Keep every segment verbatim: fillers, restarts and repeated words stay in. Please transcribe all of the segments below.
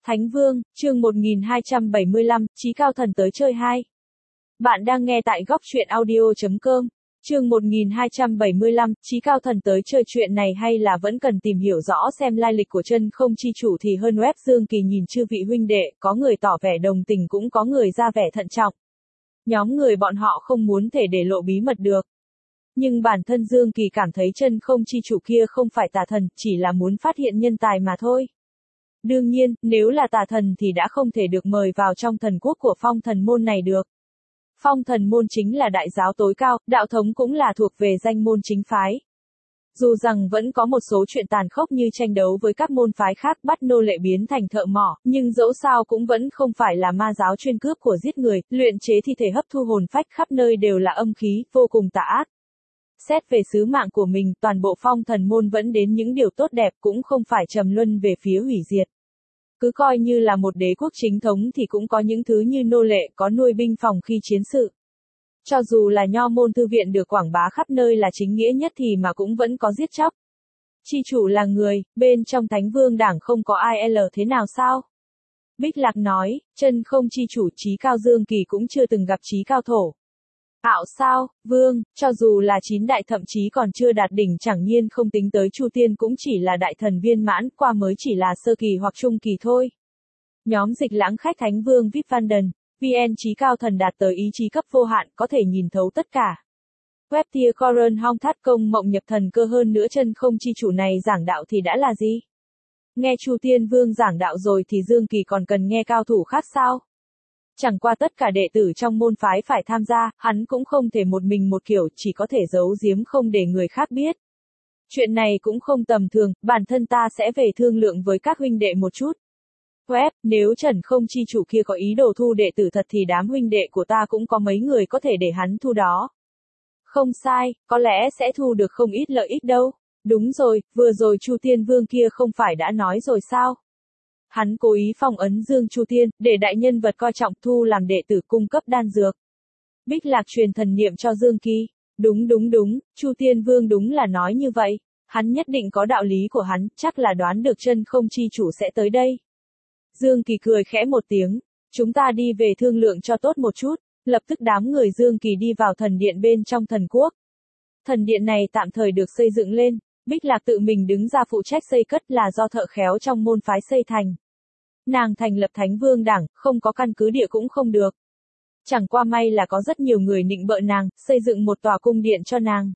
Thánh Vương, chương một nghìn hai trăm bảy mươi lăm, Chí Cao Thần tới chơi hai. Bạn đang nghe tại góc truyện audio chấm com. Chương một nghìn hai trăm bảy mươi lăm, Chí Cao Thần tới chơi chuyện này hay là vẫn cần tìm hiểu rõ xem lai lịch của chân không chi chủ thì hơn web Dương Kỳ nhìn chư vị huynh đệ, có người tỏ vẻ đồng tình cũng có người ra vẻ thận trọng. Nhóm người bọn họ không muốn thể để lộ bí mật được. Nhưng bản thân Dương Kỳ cảm thấy chân không chi chủ kia không phải tà thần, chỉ là muốn phát hiện nhân tài mà thôi. Đương nhiên, nếu là tà thần thì đã không thể được mời vào trong thần quốc của phong thần môn này được. Phong thần môn chính là đại giáo tối cao, đạo thống cũng là thuộc về danh môn chính phái. Dù rằng vẫn có một số chuyện tàn khốc như tranh đấu với các môn phái khác bắt nô lệ biến thành thợ mỏ, nhưng dẫu sao cũng vẫn không phải là ma giáo chuyên cướp của giết người, luyện chế thi thể hấp thu hồn phách khắp nơi đều là âm khí, vô cùng tà ác. Xét về sứ mạng của mình, toàn bộ phong thần môn vẫn đến những điều tốt đẹp cũng không phải trầm luân về phía hủy diệt. Cứ coi như là một đế quốc chính thống thì cũng có những thứ như nô lệ, có nuôi binh phòng khi chiến sự. Cho dù là nho môn thư viện được quảng bá khắp nơi là chính nghĩa nhất thì mà cũng vẫn có giết chóc. Chi chủ là người, bên trong Thánh Vương đảng không có ai l thế nào sao? Bích Lạc nói, chân không chi chủ Chí Cao Dương Kỳ cũng chưa từng gặp Chí Cao Thổ. Ảo sao, Vương, cho dù là chín đại thậm chí còn chưa đạt đỉnh chẳng nhiên không tính tới Chu Tiên cũng chỉ là đại thần viên mãn, qua mới chỉ là sơ kỳ hoặc trung kỳ thôi. Nhóm dịch lãng khách Thánh Vương vê i pê Vanden, vê en Chí Cao Thần đạt tới ý chí cấp vô hạn, có thể nhìn thấu tất cả. Web tia Coron Hong Thát Công Mộng Nhập Thần Cơ hơn nữa chân không chi chủ này giảng đạo thì đã là gì? Nghe Chu Tiên Vương giảng đạo rồi thì Dương Kỳ còn cần nghe cao thủ khác sao? Chẳng qua tất cả đệ tử trong môn phái phải tham gia, hắn cũng không thể một mình một kiểu, chỉ có thể giấu giếm không để người khác biết. Chuyện này cũng không tầm thường, bản thân ta sẽ về thương lượng với các huynh đệ một chút. Web, nếu Trần không chi chủ kia có ý đồ thu đệ tử thật thì đám huynh đệ của ta cũng có mấy người có thể để hắn thu đó. Không sai, có lẽ sẽ thu được không ít lợi ích đâu. Đúng rồi, vừa rồi Chu Tiên Vương kia không phải đã nói rồi sao? Hắn cố ý phong ấn Dương Chu Tiên, để đại nhân vật coi trọng thu làm đệ tử cung cấp đan dược. Bích Lạc truyền thần niệm cho Dương Kỳ. Đúng đúng đúng, Chu Tiên Vương đúng là nói như vậy. Hắn nhất định có đạo lý của hắn, chắc là đoán được chân không chi chủ sẽ tới đây. Dương Kỳ cười khẽ một tiếng. Chúng ta đi về thương lượng cho tốt một chút. Lập tức đám người Dương Kỳ đi vào thần điện bên trong thần quốc. Thần điện này tạm thời được xây dựng lên. Bích Lạc tự mình đứng ra phụ trách xây cất là do thợ khéo trong môn phái xây thành. Nàng thành lập Thánh Vương đảng, không có căn cứ địa cũng không được. Chẳng qua may là có rất nhiều người nịnh bợ nàng, xây dựng một tòa cung điện cho nàng.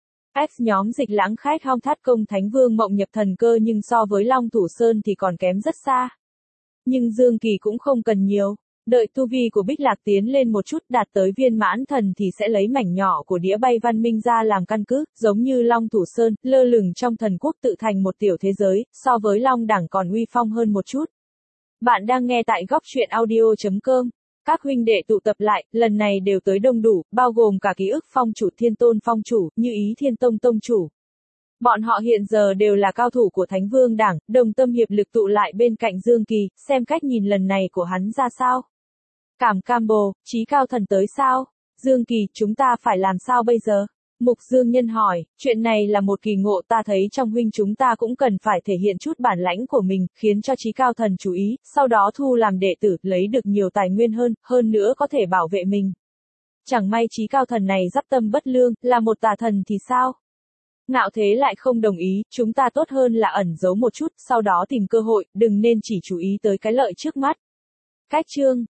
X nhóm dịch lãng khách Hong Thát Công Thánh Vương Mộng Nhập Thần Cơ nhưng so với Long Thủ Sơn thì còn kém rất xa. Nhưng Dương Kỳ cũng không cần nhiều. Đợi tu vi của Bích Lạc tiến lên một chút đạt tới viên mãn thần thì sẽ lấy mảnh nhỏ của đĩa bay văn minh ra làm căn cứ, giống như Long Thủ Sơn, lơ lửng trong thần quốc tự thành một tiểu thế giới, so với Long đẳng còn uy phong hơn một chút. Bạn đang nghe tại góc truyện audio chấm com. Các huynh đệ tụ tập lại, lần này đều tới đông đủ, bao gồm cả ký ức phong chủ Thiên Tôn phong chủ, như ý Thiên Tông tông chủ. Bọn họ hiện giờ đều là cao thủ của Thánh Vương đảng, đồng tâm hiệp lực tụ lại bên cạnh Dương Kỳ, xem cách nhìn lần này của hắn ra sao. Cảm Cambo, Chí Cao Thần tới sao? Dương Kỳ, chúng ta phải làm sao bây giờ? Mục Dương Nhân hỏi, chuyện này là một kỳ ngộ ta thấy trong huynh chúng ta cũng cần phải thể hiện chút bản lãnh của mình, khiến cho Chí Cao Thần chú ý, sau đó thu làm đệ tử, lấy được nhiều tài nguyên hơn, hơn nữa có thể bảo vệ mình. Chẳng may Chí Cao Thần này dắp tâm bất lương, là một tà thần thì sao? Ngạo Thế lại không đồng ý, chúng ta tốt hơn là ẩn giấu một chút, sau đó tìm cơ hội, đừng nên chỉ chú ý tới cái lợi trước mắt. Cách chương